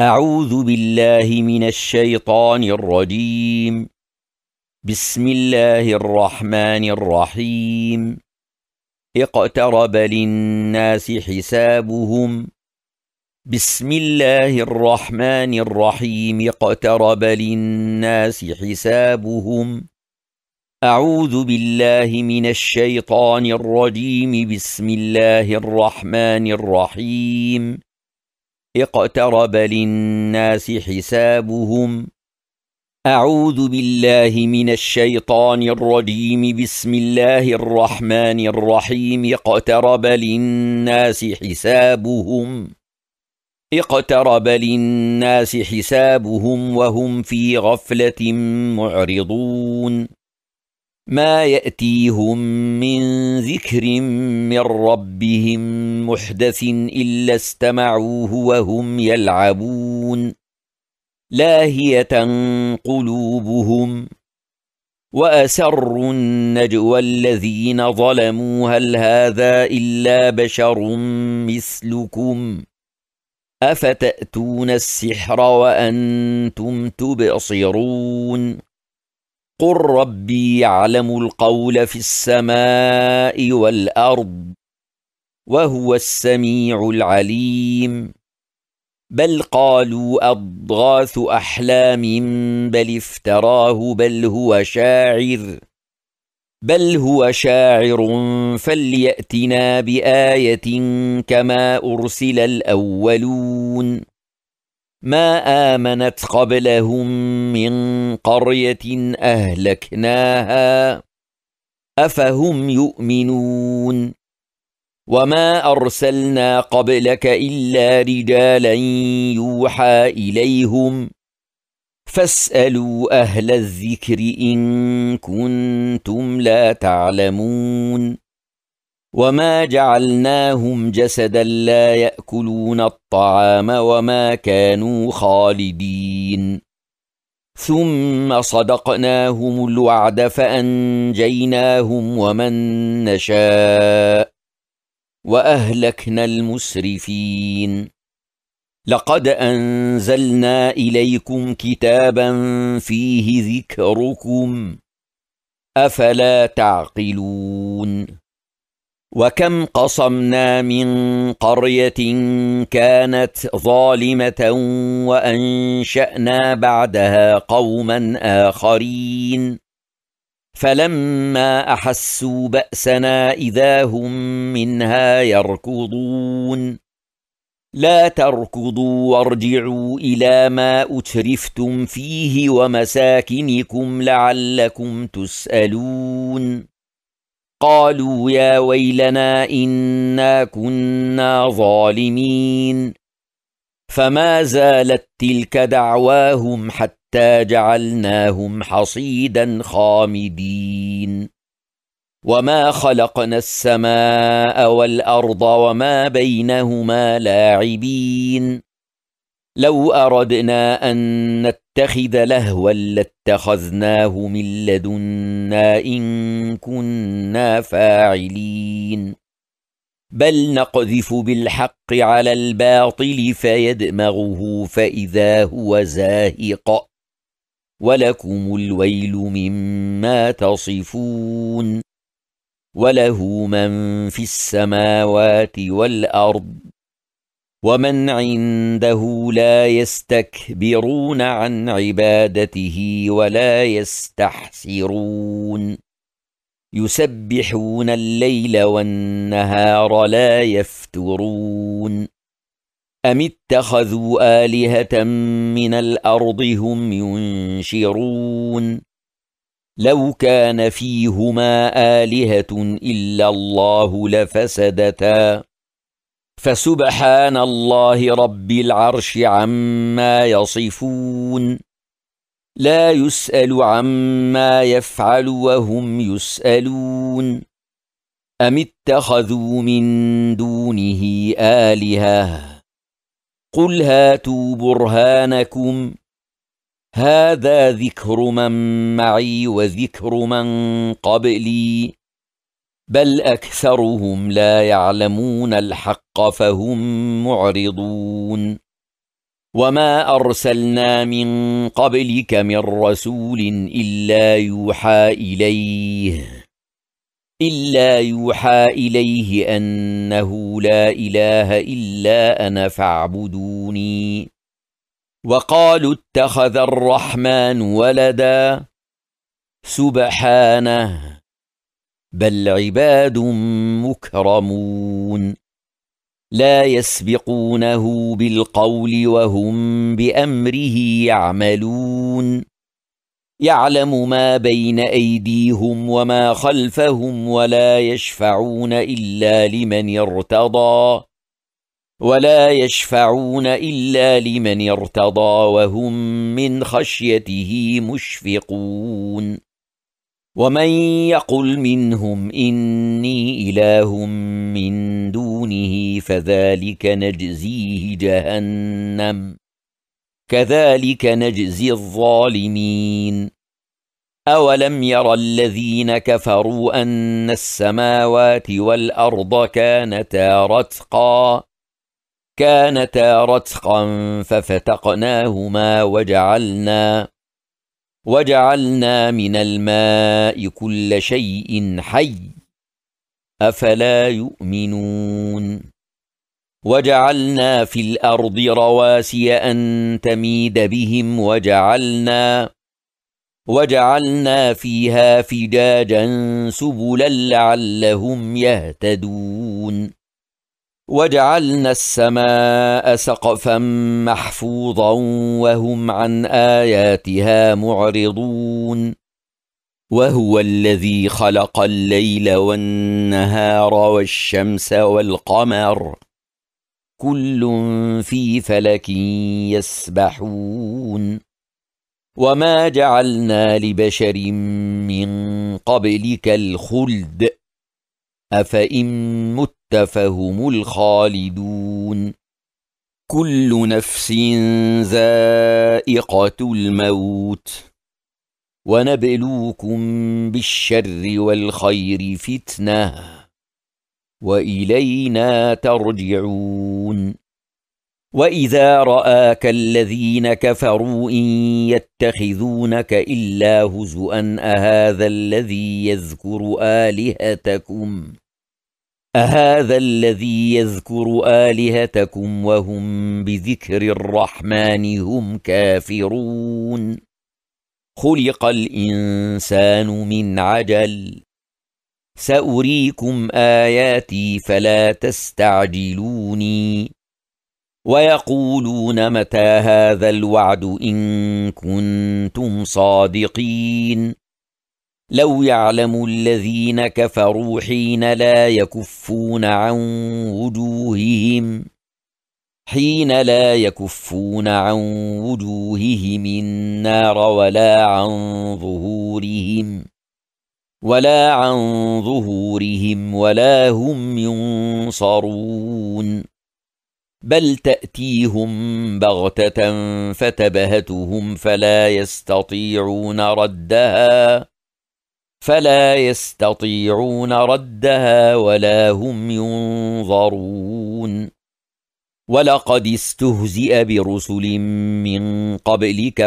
أعوذ بالله من الشيطان الرجيم. بسم الله الرحمن الرحيم. اقترب للناس حسابهم. بسم الله الرحمن الرحيم. اقترب للناس حسابهم. أعوذ بالله من الشيطان الرجيم. بسم الله الرحمن الرحيم. اقترب للناس حسابهم. أعوذ بالله من الشيطان الرجيم. بسم الله الرحمن الرحيم. اقترب للناس حسابهم. اقترب للناس حسابهم وهم في غفلة معرضون. ما يأتيهم من ذكر من ربهم محدث إلا استمعوه وهم يلعبون لاهية قلوبهم وأسروا النجوى الذين ظلموا هل هذا إلا بشر مثلكم أفتأتون السحر وأنتم تبصرون قل ربي يعلم القول في السماء والأرض وهو السميع العليم. بل قالوا أضغاث أحلام بل افتراه بل هو شاعر فليأتنا بآية كما أرسل الأولون. ما آمنت قبلهم من قرية أهلكناها أفهم يؤمنون. وما أرسلنا قبلك إلا رجالا يوحى إليهم فاسألوا أهل الذكر إن كنتم لا تعلمون. وما جعلناهم جسدا لا يأكلون الطعام وما كانوا خالدين. ثم صدقناهم الوعد فأنجيناهم ومن نشاء وأهلكنا المسرفين. لقد أنزلنا إليكم كتابا فيه ذكركم أفلا تعقلون. وكم قصمنا من قرية كانت ظالمة وأنشأنا بعدها قوما آخرين فلما أحسوا بأسنا إذا هم منها يركضون. لا تركضوا وارجعوا إلى ما أترفتم فيه ومساكنكم لعلكم تسألون. قالوا يا ويلنا إنا كنا ظالمين. فما زالت تلك دعواهم حتى جعلناهم حصيدا خامدين. وما خلقنا السماء والأرض وما بينهما لاعبين. لو أردنا أن نتخذ لهوا لاتخذناه من لدنا إن كنا فاعلين. بل نقذف بالحق على الباطل فيدمغه فإذا هو زاهق ولكم الويل مما تصفون. وله من في السماوات والأرض ومن عنده لا يستكبرون عن عبادته ولا يستحسرون. يسبحون الليل والنهار لا يفترون. أم اتخذوا آلهة من الأرض هم ينشرون. لو كان فيهما آلهة إلا الله لفسدتا فسبحان الله رب العرش عما يصفون. لا يسأل عما يفعل وهم يسألون. أم اتخذوا من دونه آلهة قل هاتوا برهانكم هذا ذكر من معي وذكر من قبلي بل أكثرهم لا يعلمون الحق فهم معرضون وما أرسلنا من قبلك من رسول إلا يوحى إليه أنه لا إله إلا أنا فاعبدوني. وقالوا اتخذ الرحمن ولدا سبحانه بل عباد مكرمون لا يسبقونه بالقول وهم بأمره يعملون يعلم ما بين أيديهم وما خلفهم ولا يشفعون إلا لمن ارتضى وهم من خشيته مشفقون. ومن يقل منهم إني إله من دونه فذلك نجزيه جهنم كذلك نجزي الظالمين. أولم ير الذين كفروا أن السماوات والأرض كانتا رتقا ففتقناهما وجعلنا من الماء كل شيء حي أفلا يؤمنون. وجعلنا في الأرض رواسي أن تميد بهم وجعلنا فيها فجاجا سبلا لعلهم يهتدون. وجعلنا السماء سقفا محفوظا وهم عن آياتها معرضون. وهو الذي خلق الليل والنهار والشمس والقمر كل في فلك يسبحون. وما جعلنا لبشر من قبلك الخلد أفإن مت فهم الخالدون. كل نفس ذائقة الموت ونبلوكم بالشر والخير فتنة وإلينا ترجعون. وإذا رآك الذين كفروا إن يتخذونك إلا هزؤا أهذا الذي يذكر آلهتكم وهم بذكر الرحمن هم كافرون. خلق الإنسان من عجل سأريكم آياتي فلا تستعجلوني. ويقولون متى هذا الوعد إن كنتم صادقين. لو يعلم الذين كفروا حين لا يكفون عن وجوههم النار ولا عن ظهورهم ولا هم ينصرون. بل تأتيهم بغتة فتبهتهم فلا يستطيعون ردها ولا هم ينظرون. ولقد استهزئ برسل من قبلك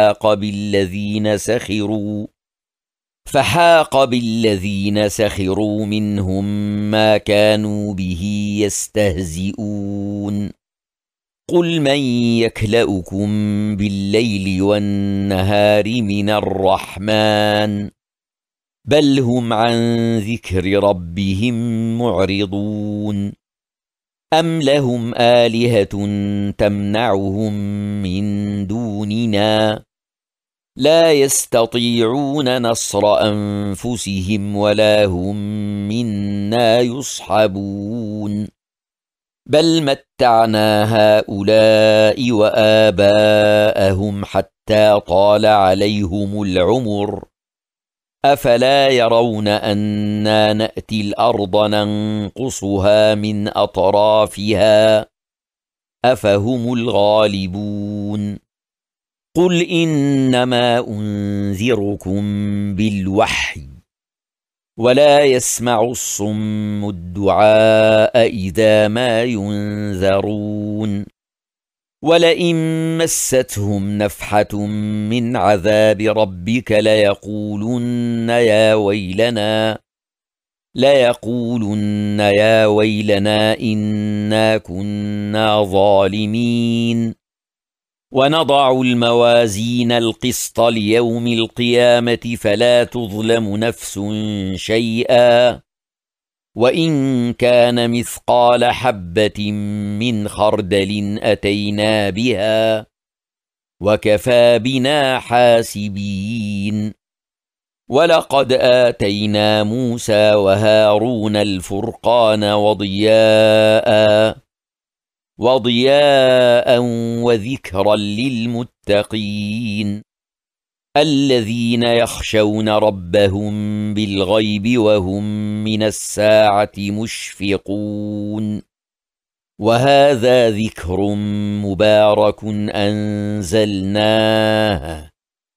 فحاق بالذين سخروا منهم ما كانوا به يستهزئون. قل من يكلؤكم بالليل والنهار من الرحمن بل هم عن ذكر ربهم معرضون. أم لهم آلهة تمنعهم من دوننا لا يستطيعون نصر أنفسهم ولا هم منا يصحبون. بل متعنا هؤلاء وآباءهم حتى طال عليهم العمر أفلا يرون أنا نأتي الأرض ننقصها من أطرافها أفهم الغالبون. قل إنما أنذركم بالوحي ولا يسمع الصم الدعاء إذا ما ينذرون. ولئن مستهم نفحة من عذاب ربك ليقولن يا ويلنا إنا كنا ظالمين. ونضع الموازين القسط ليوم القيامة فلا تظلم نفس شيئا وإن كان مثقال حبة من خردل أتينا بها وكفى بنا حاسبين. ولقد آتينا موسى وهارون الفرقان وضياء وذكرا للمتقين الذين يخشون ربهم بالغيب وهم من الساعة مشفقون. وهذا ذكر مبارك أنزلناه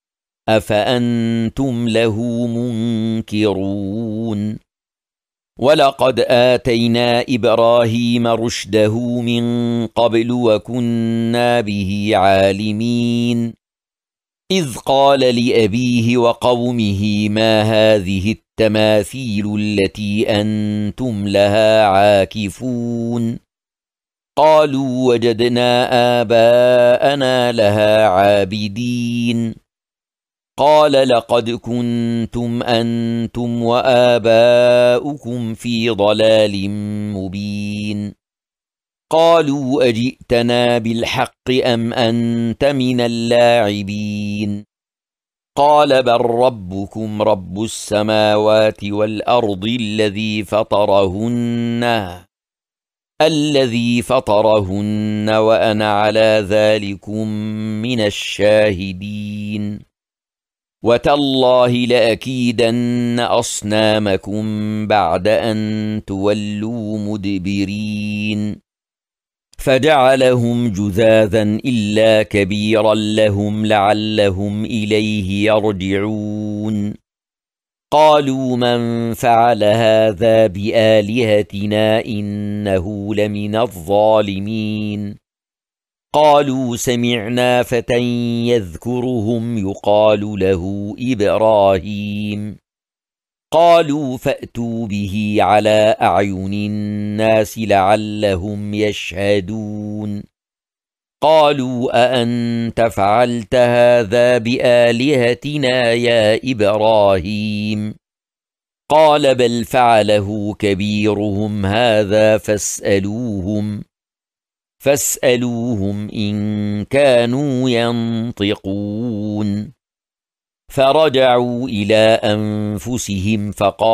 أفأنتم له منكرون. ولقد آتينا إبراهيم رشده من قبل وكنا به عالمين إذ قال لأبيه وقومه ما هذه التماثيل التي أنتم لها عاكفون قالوا وجدنا آباءنا لها عابدين قال لقد كنتم أنتم وآباؤكم في ضلال مبين قالوا أجئتنا بالحق أم أنت من اللاعبين قال بل ربكم رب السماوات والأرض الذي فطرهن وأنا على ذلكم من الشاهدين وتالله لأكيدن أصنامكم بعد أن تولوا مدبرين فجعلهم جذاذا إلا كبيرا لهم لعلهم إليه يرجعون قالوا من فعل هذا بآلهتنا إنه لمن الظالمين قالوا سمعنا فتى يذكرهم يقال له إبراهيم قالوا فأتوا به على أعين الناس لعلهم يشهدون قالوا أأنت فعلت هذا بآلهتنا يا إبراهيم قال بل فعله كبيرهم هذا فاسألوهم إن كانوا ينطقون فرجعوا إلى أنفسهم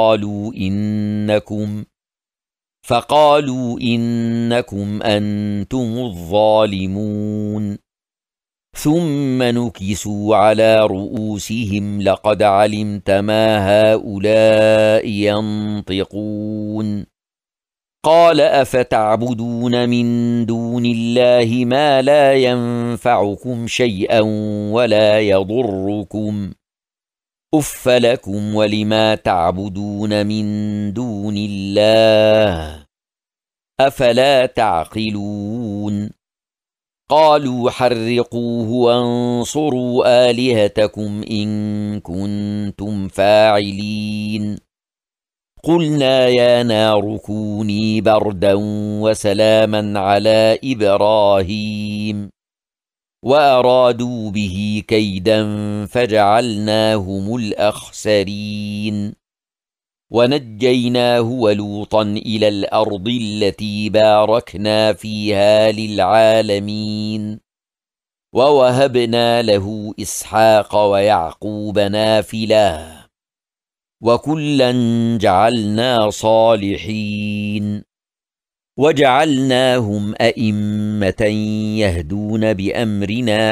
فقالوا إنكم أنتم الظالمون ثم نكسوا على رؤوسهم لقد علمت ما هؤلاء ينطقون قال أفتعبدون من دون الله ما لا ينفعكم شيئا ولا يضركم أف لكم ولما تعبدون من دون الله أفلا تعقلون قالوا حرقوه وانصروا آلهتكم إن كنتم فاعلين قلنا يا نار كوني بردا وسلاما على إبراهيم وأرادوا به كيدا فجعلناهم الأخسرين ونجيناه ولوطا إلى الأرض التي باركنا فيها للعالمين ووهبنا له إسحاق ويعقوب نافلة وكلا جعلنا صالحين وجعلناهم أئمة يهدون بأمرنا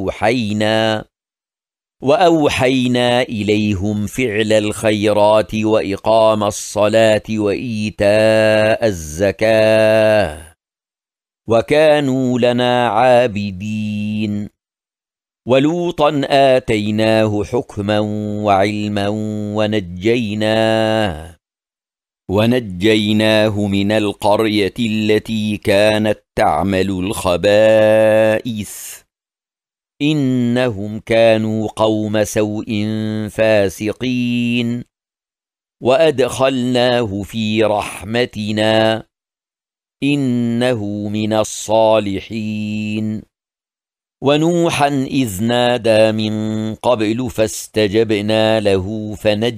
وأوحينا إليهم فعل الخيرات وإقام الصلاة وإيتاء الزكاة وكانوا لنا عابدين ولوطا آتيناه حكما وعلما ونجيناه من القرية التي كانت تعمل الخبائث إنهم كانوا قوم سوء فاسقين وأدخلناه في رحمتنا إنه من الصالحين ونوحا إذ نادى من قبل فاستجبنا له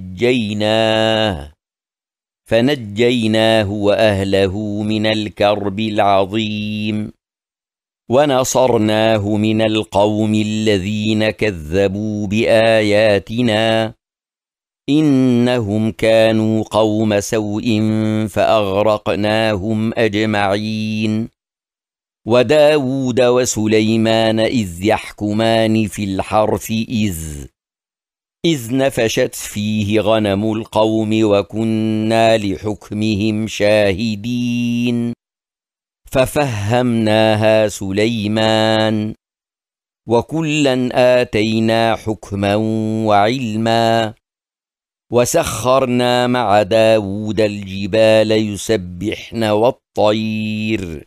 فنجيناه وأهله من الكرب العظيم ونصرناه من القوم الذين كذبوا بآياتنا إنهم كانوا قوم سوء فأغرقناهم أجمعين وداود وسليمان إذ يحكمان في الحرث إذ نفشت فيه غنم القوم وكنا لحكمهم شاهدين ففهمناها سليمان وكلا آتينا حكما وعلما وسخرنا مع داود الجبال يسبحن والطير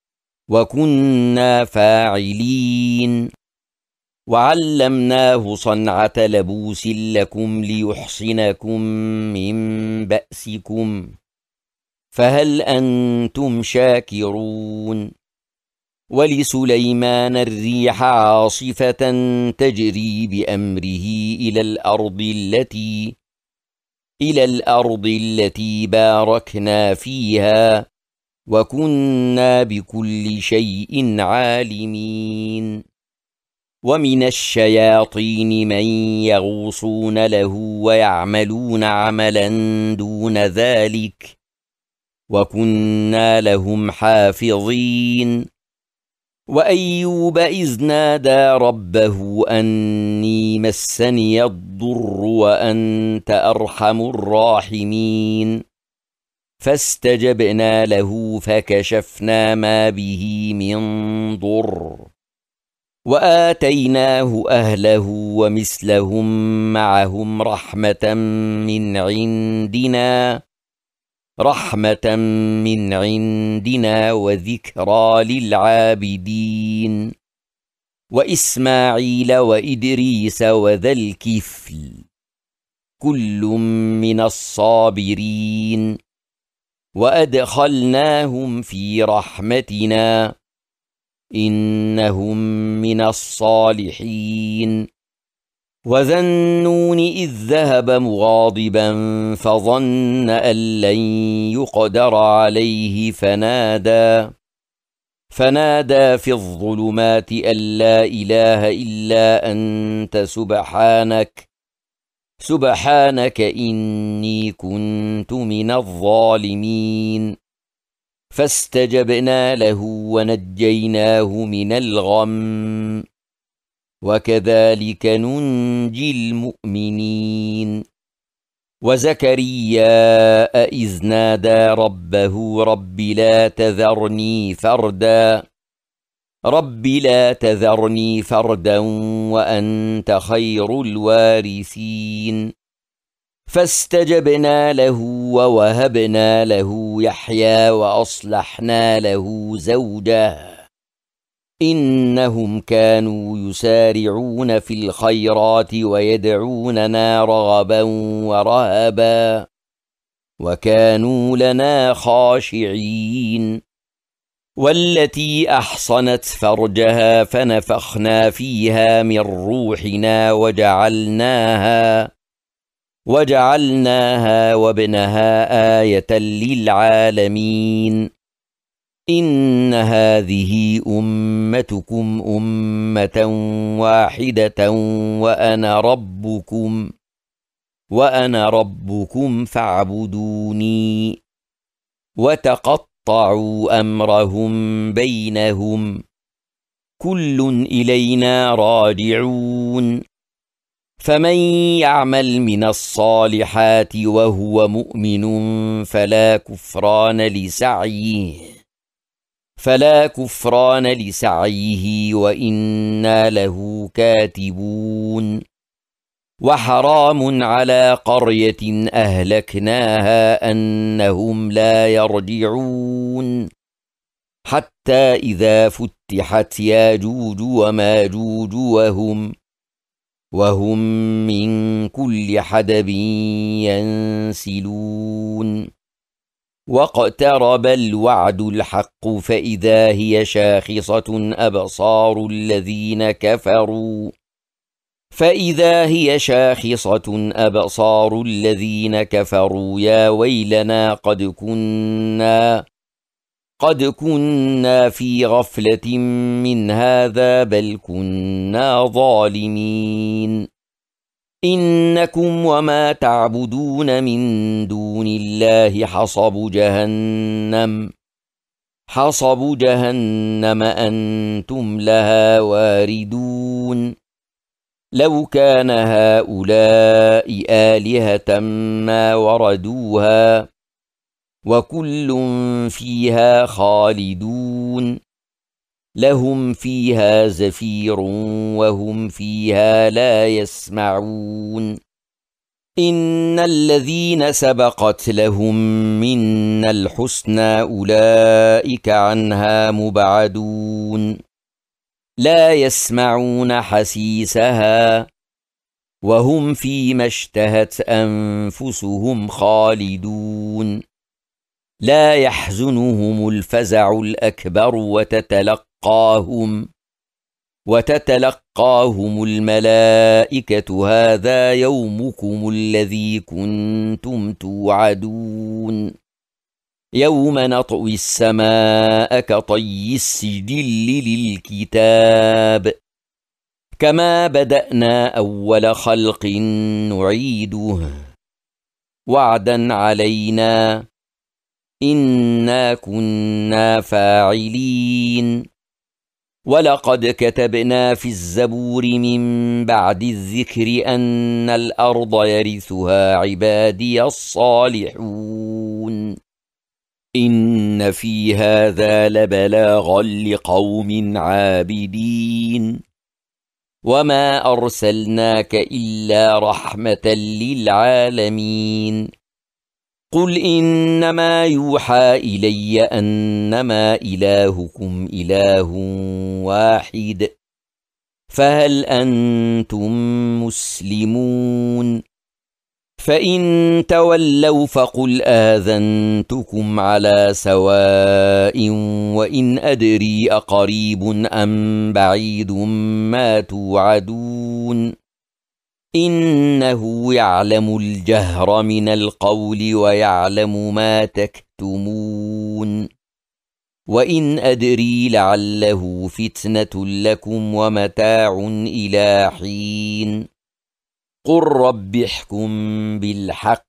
وكنا فاعلين وعلمناه صنعة لبوس لكم ليحصنكم من بأسكم فهل أنتم شاكرون ولسليمان الريح عاصفة تجري بأمره إلى الأرض التي باركنا فيها وكنا بكل شيء عالمين ومن الشياطين من يغوصون له ويعملون عملا دون ذلك وكنا لهم حافظين وأيوب إذ نادى ربه أني مسني الضر وأنت أرحم الراحمين فاستجبنا له فكشفنا ما به من ضر وآتيناه أهله ومثلهم معهم رحمة من عندنا وذكرى للعابدين وإسماعيل وإدريس وذا الكفل كل من الصابرين وأدخلناهم في رحمتنا إنهم من الصالحين وذا النون إذ ذهب مغاضبا فظن أن لن يقدر عليه فنادى في الظلمات أن لا إله إلا أنت سبحانك إني كنت من الظالمين فاستجبنا له ونجيناه من الغم وكذلك ننجي المؤمنين وزكريا إذ نادى ربه رب لا تذرني فردا وأنت خير الوارثين فاستجبنا له ووهبنا له يحيى وأصلحنا له زوجه إنهم كانوا يسارعون في الخيرات ويدعوننا رغبا ورهبا وكانوا لنا خاشعين والتي أحصنت فرجها فنفخنا فيها من روحنا وجعلناها وابنها آية للعالمين إن هذه أمتكم أمة واحدة وأنا ربكم فاعبدوني وتقطعوا أمرهم بينهم كل إلينا راجعون فمن يعمل من الصالحات وهو مؤمن فلا كفران لسعيه وإنا له كاتبون وحرام على قرية أهلكناها أنهم لا يرجعون حتى إذا فتحت ياجوج وماجوج وهم من كل حدب ينسلون واقترب الوعد الحق فإذا هي شاخصة أبصار الذين كفروا يا ويلنا قد كنا في غفلة من هذا بل كنا ظالمين إنكم وما تعبدون من دون الله حصب جهنم أنتم لها واردون لو كان هؤلاء آلهة ما وردوها وكل فيها خالدون لهم فيها زفير وهم فيها لا يسمعون إن الذين سبقت لهم منا الحسنى أولئك عنها مبعدون لا يسمعون حسيسها وهم فيما اشتهت أنفسهم خالدون لا يحزنهم الفزع الأكبر وتتلقاهم الملائكة هذا يومكم الذي كنتم توعدون يوم نطوي السماء كطي السجل للكتاب كما بدأنا أول خلق نعيده وعدا علينا إنا كنا فاعلين ولقد كتبنا في الزبور من بعد الذكر أن الأرض يرثها عبادي الصالحون إن في هذا لبلاغا لقوم عابدين وما أرسلناك إلا رحمة للعالمين قل إنما يوحى إلي أنما إلهكم إله واحد فهل أنتم مسلمون فإن تولوا فقل آذنتكم على سواء وإن أدري أقريب أم بعيد ما توعدون إنه يعلم الجهر من القول ويعلم ما تكتمون وإن أدري لعله فتنة لكم ومتاع إلى حين قل رب احكم بالحق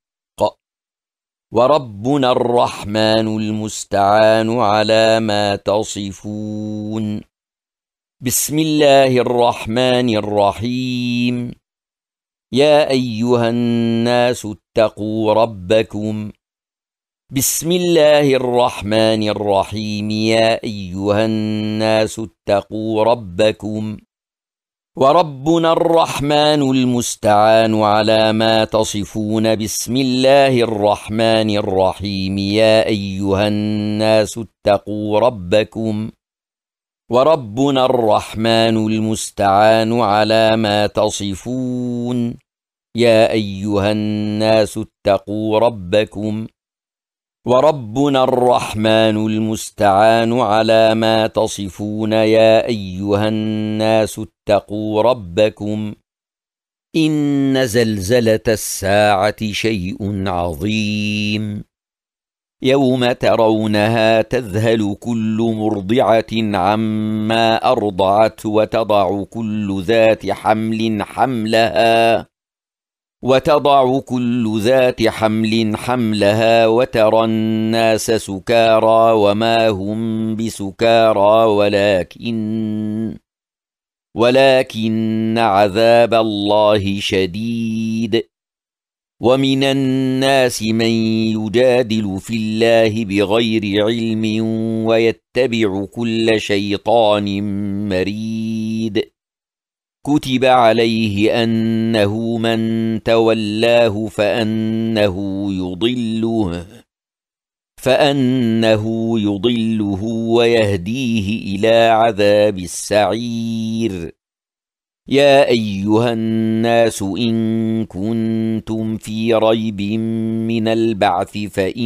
وربنا الرحمن المستعان على ما تصفون بسم الله الرحمن الرحيم يا أيها الناس اتقوا ربكم بسم الله الرحمن الرحيم يا أيها الناس اتقوا ربكم وربنا الرحمن المستعان على ما تصفون بسم الله الرحمن الرحيم يا أيها الناس اتقوا ربكم وربنا الرحمن المستعان على ما تصفون يا أيها الناس اتقوا ربكم وربنا الرحمن المستعان على ما تصفون يا أيها الناس اتقوا ربكم إن زلزلة الساعة شيء عظيم يوم ترونها تذهل كل مرضعة عما أرضعت وتضع كل ذات حمل حملها وترى الناس سكارى وما هم بسكارى ولكن عذاب الله شديد ومن الناس من يجادل في الله بغير علم ويتبع كل شيطان مريد كتب عليه أنه من تولاه فأنه يضله ويهديه إلى عذاب السعير. يا أيها الناس إن كنتم في ريب من البعث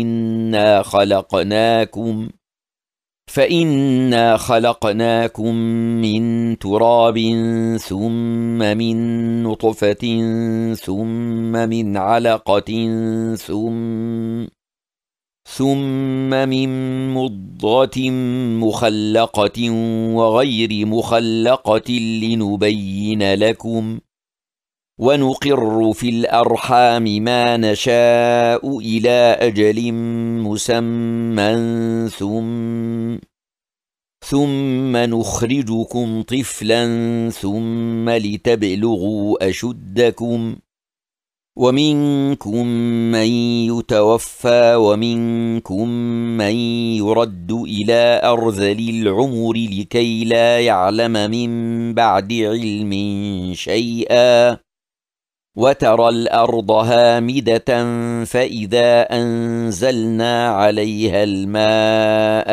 فإنا خلقناكم من تراب ثم من نطفة ثم من علقة ثم من مضغة مخلقة وغير مخلقة لنبين لكم، ونقر في الأرحام ما نشاء إلى أجل مسمى ثم نخرجكم طفلا ثم لتبلغوا أشدكم، ومنكم من يتوفى ومنكم من يرد إلى أرذل العمر لكي لا يعلم من بعد علم شيئا. وترى الأرض هامدة فإذا أنزلنا عليها الماء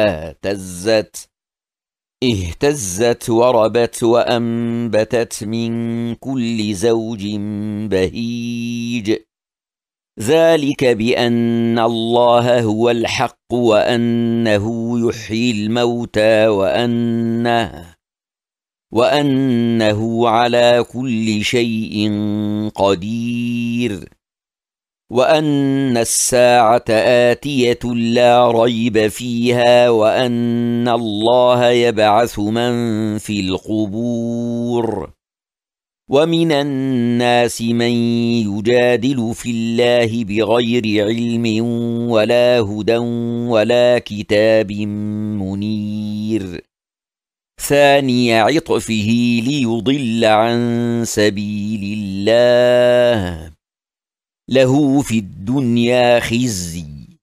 اهتزت وربت وأنبتت من كل زوج بهيج. ذلك بأن الله هو الحق وأنه يحيي الموتى وأنه على كل شيء قدير، وأن الساعة آتية لا ريب فيها، وأن الله يبعث من في القبور. ومن الناس من يجادل في الله بغير علم ولا هدى ولا كتاب منير. ثاني عطفه ليضل عن سبيل الله، له في الدنيا خزي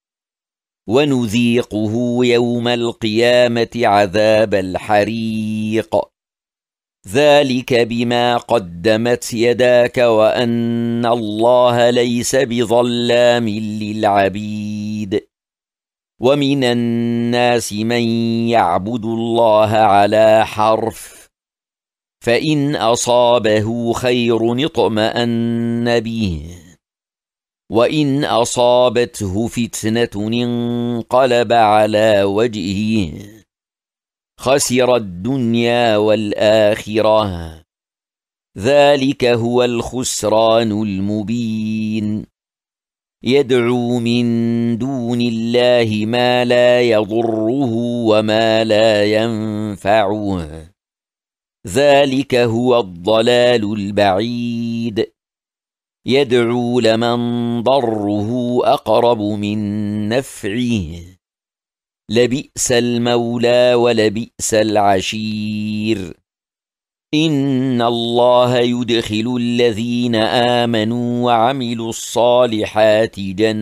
ونذيقه يوم القيامة عذاب الحريق. ذلك بما قدمت يداك وأن الله ليس بظلام للعبيد. ومن الناس من يعبد الله على حرف، فإن أصابه خير اطمأن به، وإن أصابته فتنة انقلب على وجهه خسر الدنيا والآخرة. ذلك هو الخسران المبين. يدعو من دون الله ما لا يضره وما لا ينفعه. ذلك هو الضلال البعيد. يدعو لمن ضره أقرب من نفعه. لبئس المولى ولبئس العشير. إن الله يدخل الذين آمنوا وعملوا الصالحات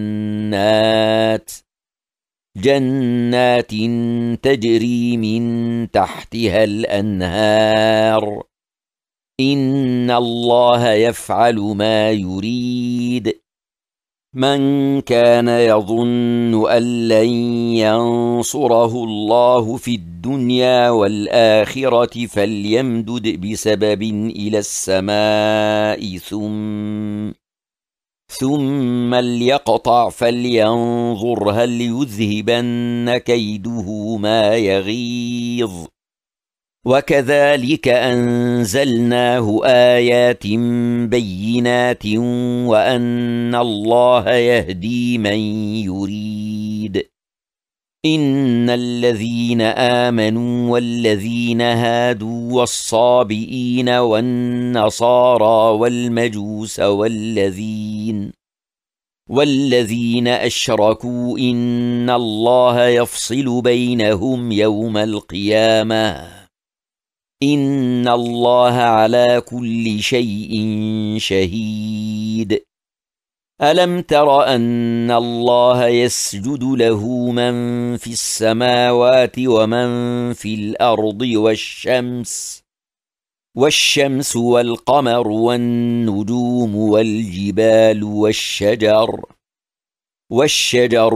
جنات تجري من تحتها الأنهار. إن الله يفعل ما يريد. من كان يظن أن لن ينصره الله في الدنيا والآخرة فليمدد بسبب إلى السماء ثم ليقطع فلينظر هل يذهبن كيده ما يغيظ. وكذلك أنزلناه آيات بينات وأن الله يهدي من يريد. إن الذين آمنوا والذين هادوا والصابئين والنصارى والمجوس والذين أشركوا إن الله يفصل بينهم يوم القيامة. إن الله على كل شيء شهيد. ألم تر أن الله يسجد له من في السماوات ومن في الأرض والشمس والقمر والنجوم والجبال والشجر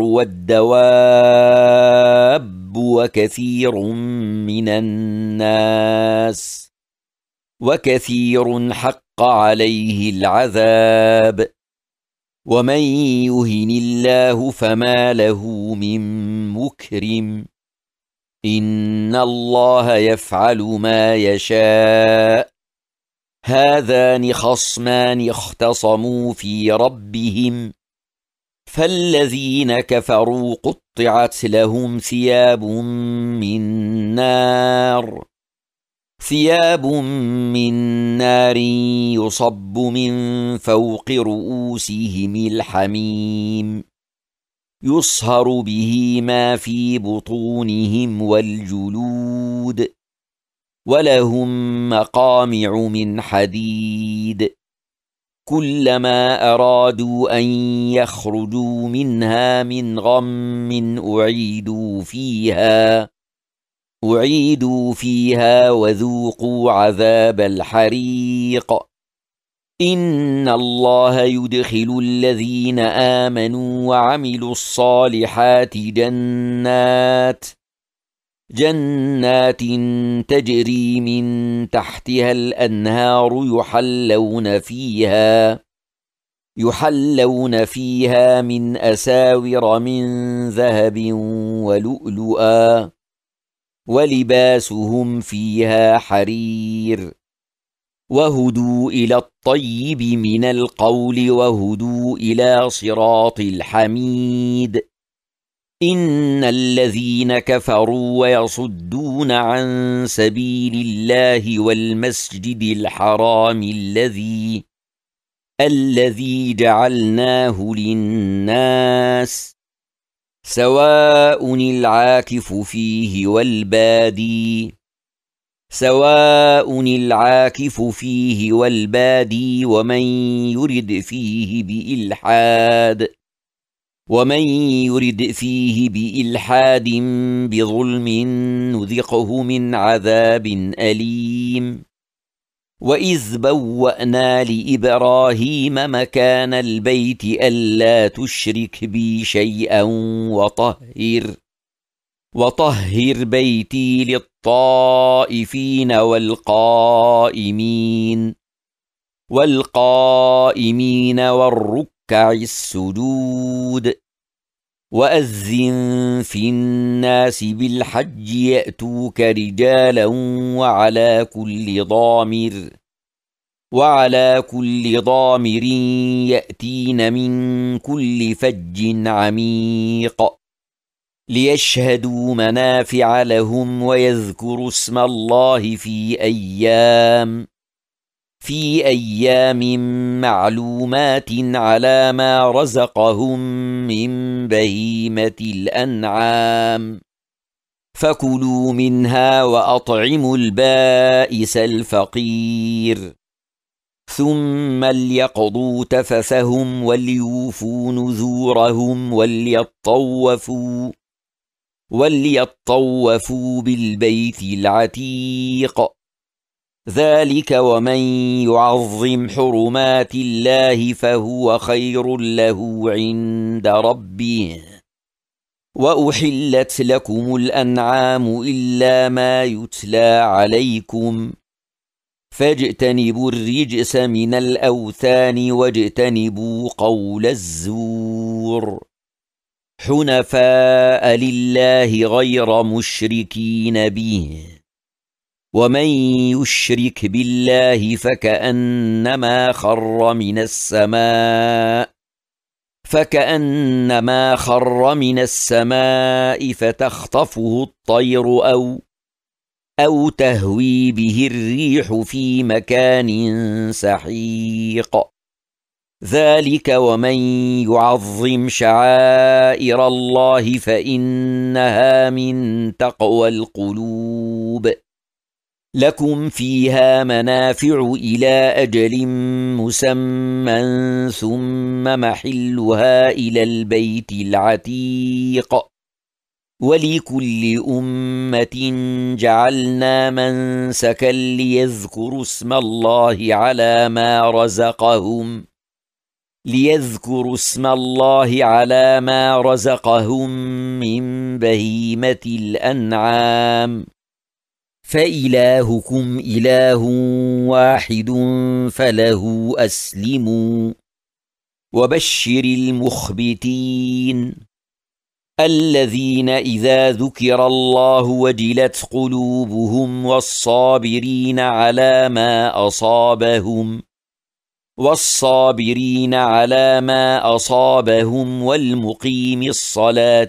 والدواب وكثير من الناس وكثير حق عليه العذاب ومن يهن الله فما له من مكرم إن الله يفعل ما يشاء هذان خصمان اختصموا في ربهم فالذين كفروا قطعت لهم ثياب من نار يصب من فوق رؤوسهم الحميم يصهر به ما في بطونهم والجلود ولهم مقامع من حديد كلما أرادوا أن يخرجوا منها من غم أعيدوا فيها وذوقوا عذاب الحريق إن الله يدخل الذين آمنوا وعملوا الصالحات جنات تجري من تحتها الأنهار يحلون فيها من أساور من ذهب ولؤلؤا ولباسهم فيها حرير وهدوا إلى الطيب من القول وهدوا إلى صراط الحميد إن الذين كفروا ويصدون عن سبيل الله والمسجد الحرام الذي جعلناه للناس سواء العاكف فيه والبادي ومن يرد فيه بإلحاد بظلم نذقه من عذاب أليم وإذ بوأنا لإبراهيم مكان البيت ألا تشرك بي شيئا وطهر بيتي للطائفين والقائمين والركع السجود وأذن في الناس بالحج يأتوك رجالا وعلى كل ضامر يأتين من كل فج عميق ليشهدوا منافع لهم ويذكروا اسم الله في أيام معلومات على ما رزقهم من بهيمة الأنعام فكلوا منها وأطعموا البائس الفقير ثم ليقضوا تفثهم وليوفوا نذورهم وليطوفوا بالبيت العتيق ذلك ومن يعظم حرمات الله فهو خير له عند ربه وأحلت لكم الأنعام إلا ما يتلى عليكم فاجتنبوا الرجس من الأوثان واجتنبوا قول الزور حنفاء لله غير مشركين به ومن يشرك بالله فكأنما خر من السماء فتخطفه الطير أو تهوي به الريح في مكان سحيق ذلك ومن يعظم شعائر الله فإنها من تقوى القلوب لكم فيها منافع إلى أجل مسمى ثم محلها إلى البيت العتيق ولكل أمة جعلنا منسكا ليذكروا اسم الله على ما رزقهم من بهيمة الأنعام فإلهكم إله واحد فله أسلموا وبشر المخبتين الذين إذا ذكر الله وجلت قلوبهم والصابرين على ما أصابهم والمقيم الصلاة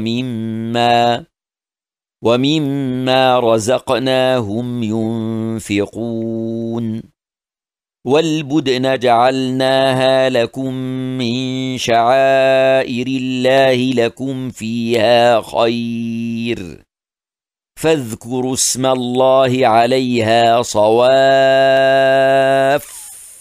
ومما رزقناهم ينفقون والبدن جعلناها لكم من شعائر الله لكم فيها خير فاذكروا اسم الله عليها صواف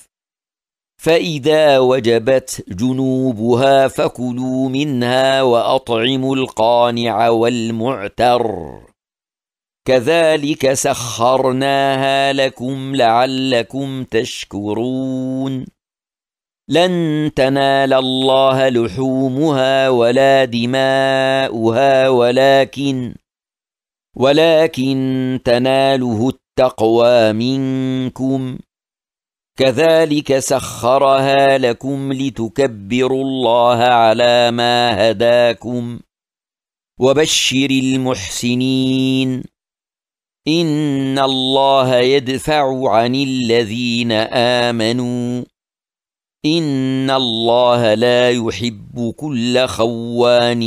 فإذا وجبت جنوبها فكلوا منها وأطعموا القانع والمعتر كذلك سخرناها لكم لعلكم تشكرون لن تنال الله لحومها ولا دماؤها ولكن تناله التقوى منكم كذلك سخرها لكم لتكبروا الله على ما هداكم وبشر المحسنين إن الله يدفع عن الذين آمنوا إن الله لا يحب كل خوان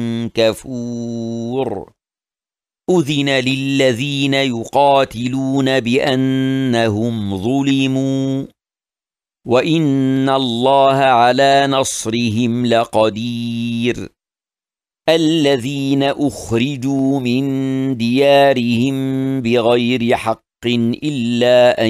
كفور أذن للذين يقاتلون بأنهم ظلموا وإن الله على نصرهم لقدير الذين أخرجوا من ديارهم بغير حق إلا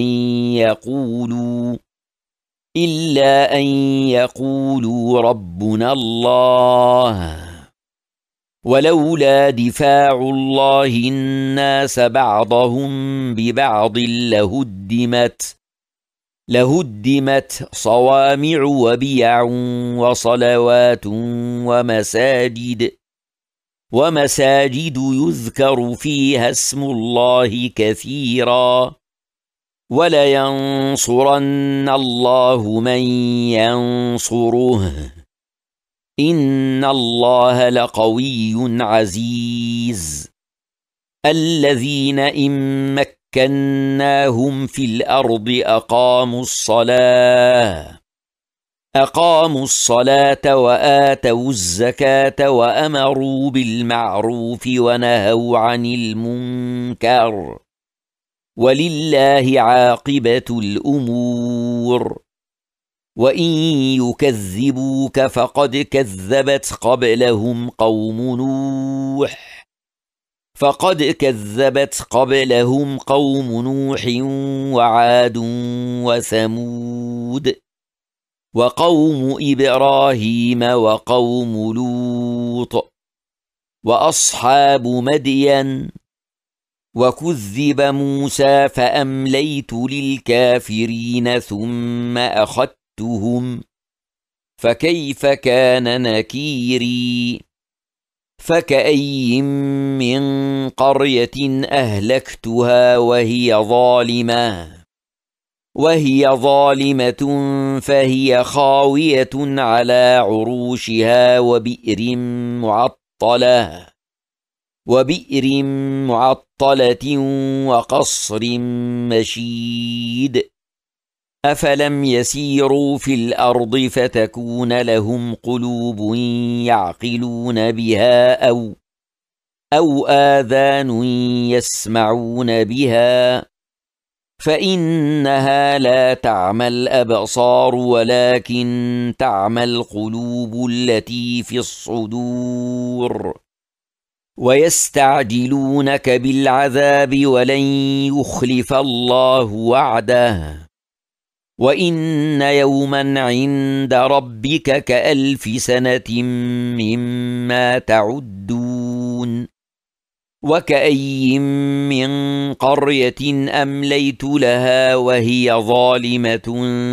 أن يقولوا ربنا الله ولولا دفاع الله الناس بعضهم ببعض لهدمت صوامع وبيع وصلوات ومساجد يذكر فيها اسم الله كثيرا ولينصرن الله من ينصره إن الله لقوي عزيز الذين إن مكناهم في الأرض أقاموا الصلاة وآتوا الزكاة وأمروا بالمعروف ونهوا عن المنكر ولله عاقبة الأمور وإن يكذبوك فقد كذبت قبلهم قوم نوح وعاد وثمود وقوم إبراهيم وقوم لوط وأصحاب مدين وكذب موسى فأمليت للكافرين ثم أخذتهم فكيف كان نكيري فكأي من قرية أهلكتها وهي ظالمة فهي خاوية على عروشها وبئر معطلة وقصر مشيد أفلم يسيروا في الأرض فتكون لهم قلوب يعقلون بها أو آذان يسمعون بها فإنها لا تعمى الأبصار ولكن تعمى القلوب التي في الصدور ويستعجلونك بالعذاب ولن يخلف الله وعده وإن يوما عند ربك كألف سنة مما تعدون يعملون وكأي من قرية أمليت لها وهي ظالمة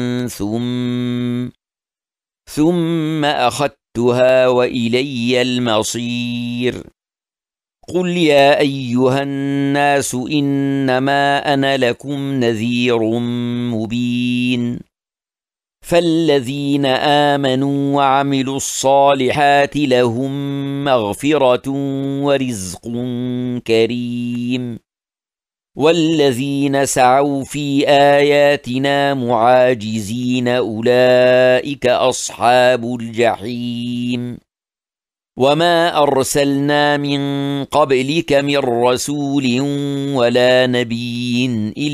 ثم أخذتها وإلي المصير قل يا أيها الناس إنما أنا لكم نذير مبين فالذين آمنوا وعملوا الصالحات لهم مغفرة ورزق كريم والذين سعوا في آياتنا معاجزين أولئك أصحاب الجحيم وما أرسلنا من قبلك من رسول ولا نبي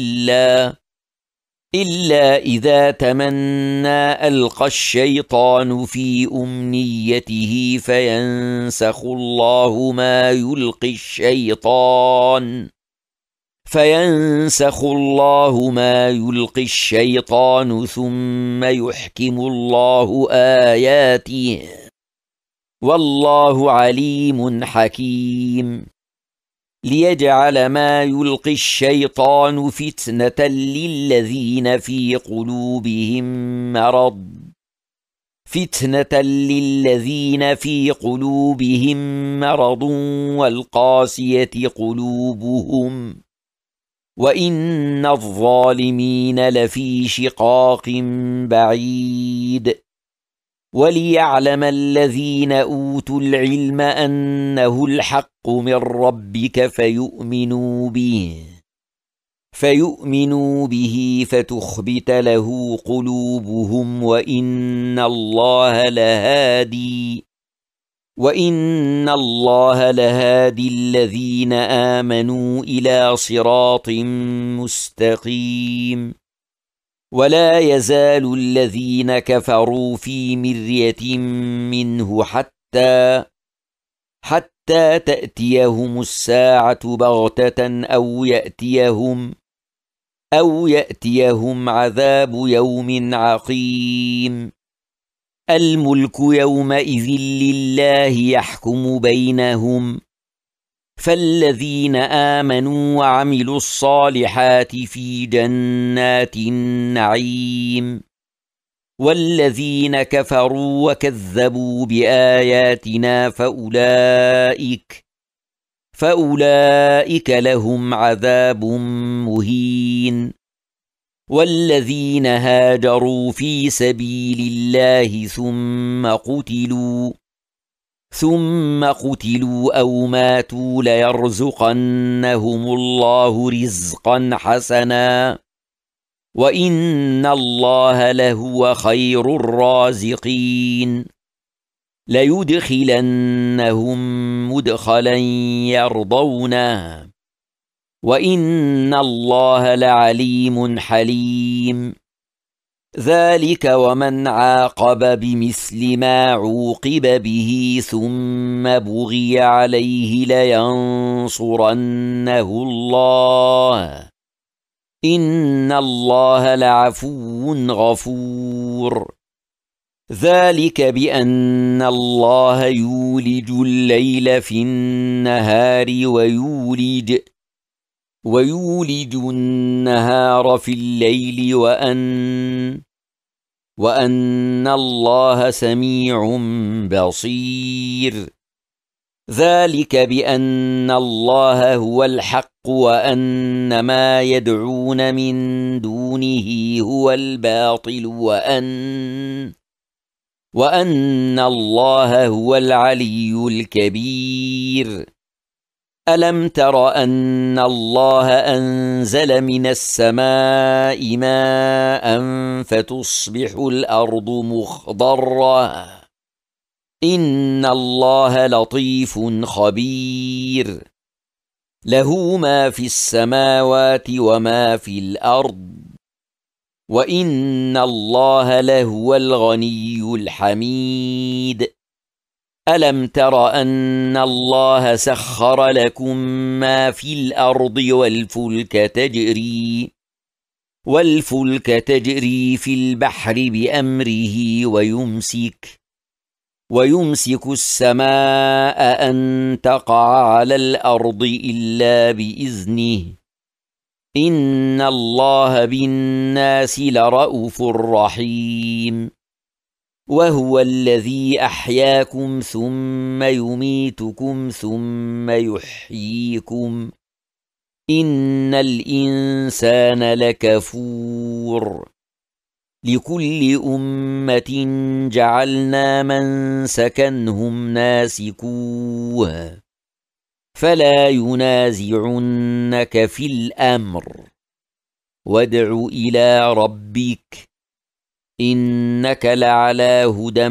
إلا إذا تمنى ألقى الشيطان في أمنيته فينسخ الله ما يلقي الشيطان ثم يحكم الله آياته والله عليم حكيم ليجعل ما يلقي الشيطان فتنة للذين في قلوبهم مرض والقاسية قلوبهم وإن الظالمين لفي شقاق بعيد وليعلم الذين أوتوا العلم أنه الحق من ربك فيؤمنوا به فتخبت له قلوبهم وإن الله لهادي الذين آمنوا إلى صراط مستقيم ولا يزال الذين كفروا في مرية منه حتى تأتيهم الساعة بغتة أو يأتيهم عذاب يوم عقيم الملك يومئذ لله يحكم بينهم فالذين آمنوا وعملوا الصالحات في جنات النعيم والذين كفروا وكذبوا بآياتنا فأولئك لهم عذاب مهين والذين هاجروا في سبيل الله ثم قتلوا أو ماتوا ليرزقنهم الله رزقا حسنا وإن الله لهو خير الرازقين ليدخلنهم مدخلا يرضونه وإن الله لعليم حليم ذلك ومن عاقب بمثل ما عوقب به ثم بغي عليه لينصرنه الله إن الله لعفو غفور ذلك بأن الله يولج الليل في النهار ويولج النهار في الليل وأن الله سميع بصير ذلك بأن الله هو الحق وأن ما يدعون من دونه هو الباطل وأن الله هو العلي الكبير ألم تر أن الله أنزل من السماء ماء فتصبح الأرض مخضرة إن الله لطيف خبير له ما في السماوات وما في الأرض وإن الله لهو الغني الحميد ألم تر أن الله سخر لكم ما في الأرض والفلك تجري في البحر بأمره ويمسك السماء أن تقع على الأرض إلا بإذنه إن الله بالناس لرءوف رحيم وهو الذي أحياكم ثم يميتكم ثم يحييكم إن الإنسان لكفور لكل أمة جعلنا منسكا هم ناسكوه فلا ينازعنك في الأمر وادع إلى ربك إنك لعلى هدى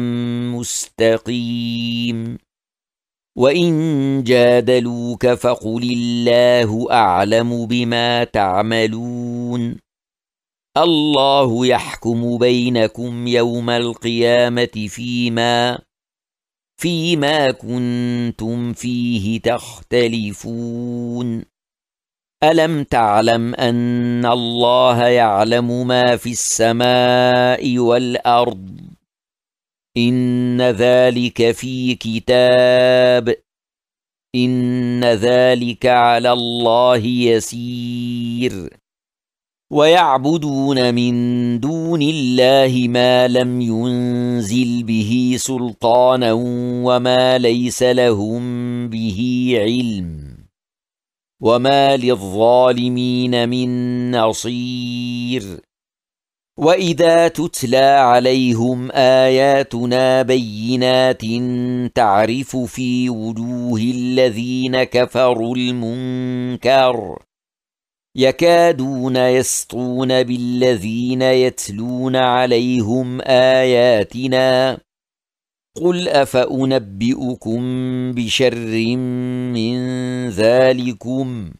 مستقيم وإن جادلوك فقل الله أعلم بما تعملون الله يحكم بينكم يوم القيامة فيما كنتم فيه تختلفون ألم تعلم أن الله يعلم ما في السماء والأرض إن ذلك في كتاب إن ذلك على الله يسير ويعبدون من دون الله ما لم ينزل به سلطانا وما ليس لهم به علم وما للظالمين من نصير وإذا تتلى عليهم آياتنا بينات تعرف في وجوه الذين كفروا المنكر يكادون يسطون بالذين يتلون عليهم آياتنا قل أفأنبئكم بشر من ذلكم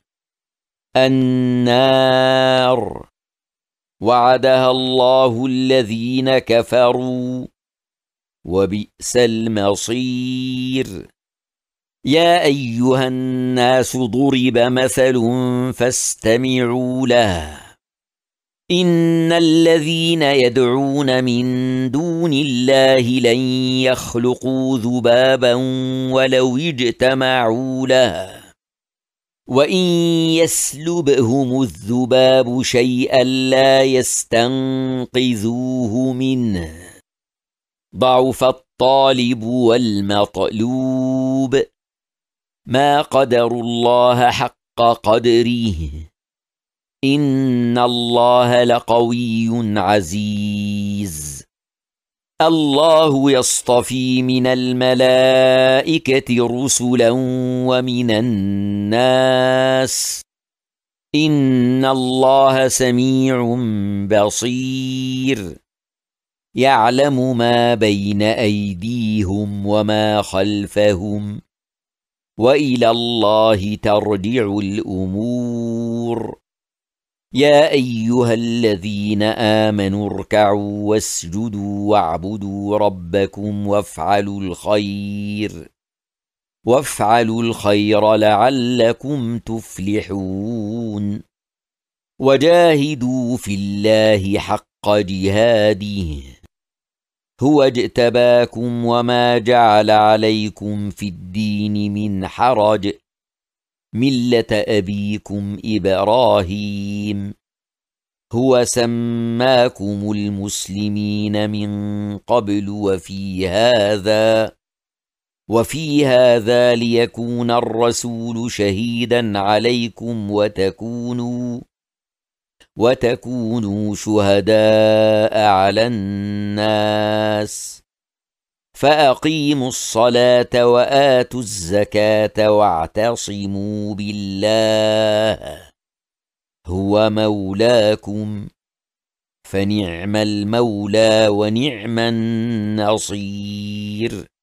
النار وعدها الله الذين كفروا وبئس المصير يا أيها الناس ضرب مثل فاستمعوا له إن الذين يدعون من دون الله لن يخلقوا ذبابا ولو اجتمعوا له وإن يسلبهم الذباب شيئا لا يستنقذوه منه ضعف الطالب والمطلوب ما قدروا الله حق قدره إن الله لقوي عزيز الله يصطفي من الملائكة رسلا ومن الناس إن الله سميع بصير يعلم ما بين أيديهم وما خلفهم وإلى الله ترجع الأمور يا أيها الذين آمنوا اركعوا واسجدوا واعبدوا ربكم وافعلوا الخير لعلكم تفلحون وجاهدوا في الله حق جهاده هو اجتباكم وما جعل عليكم في الدين من حرج ملة أبيكم إبراهيم هو سماكم المسلمين من قبل وفي هذا ليكون الرسول شهيدا عليكم وتكونوا شهداء على الناس فأقيموا الصلاة وآتوا الزكاة واعتصموا بالله هو مولاكم فنعم المولى ونعم النصير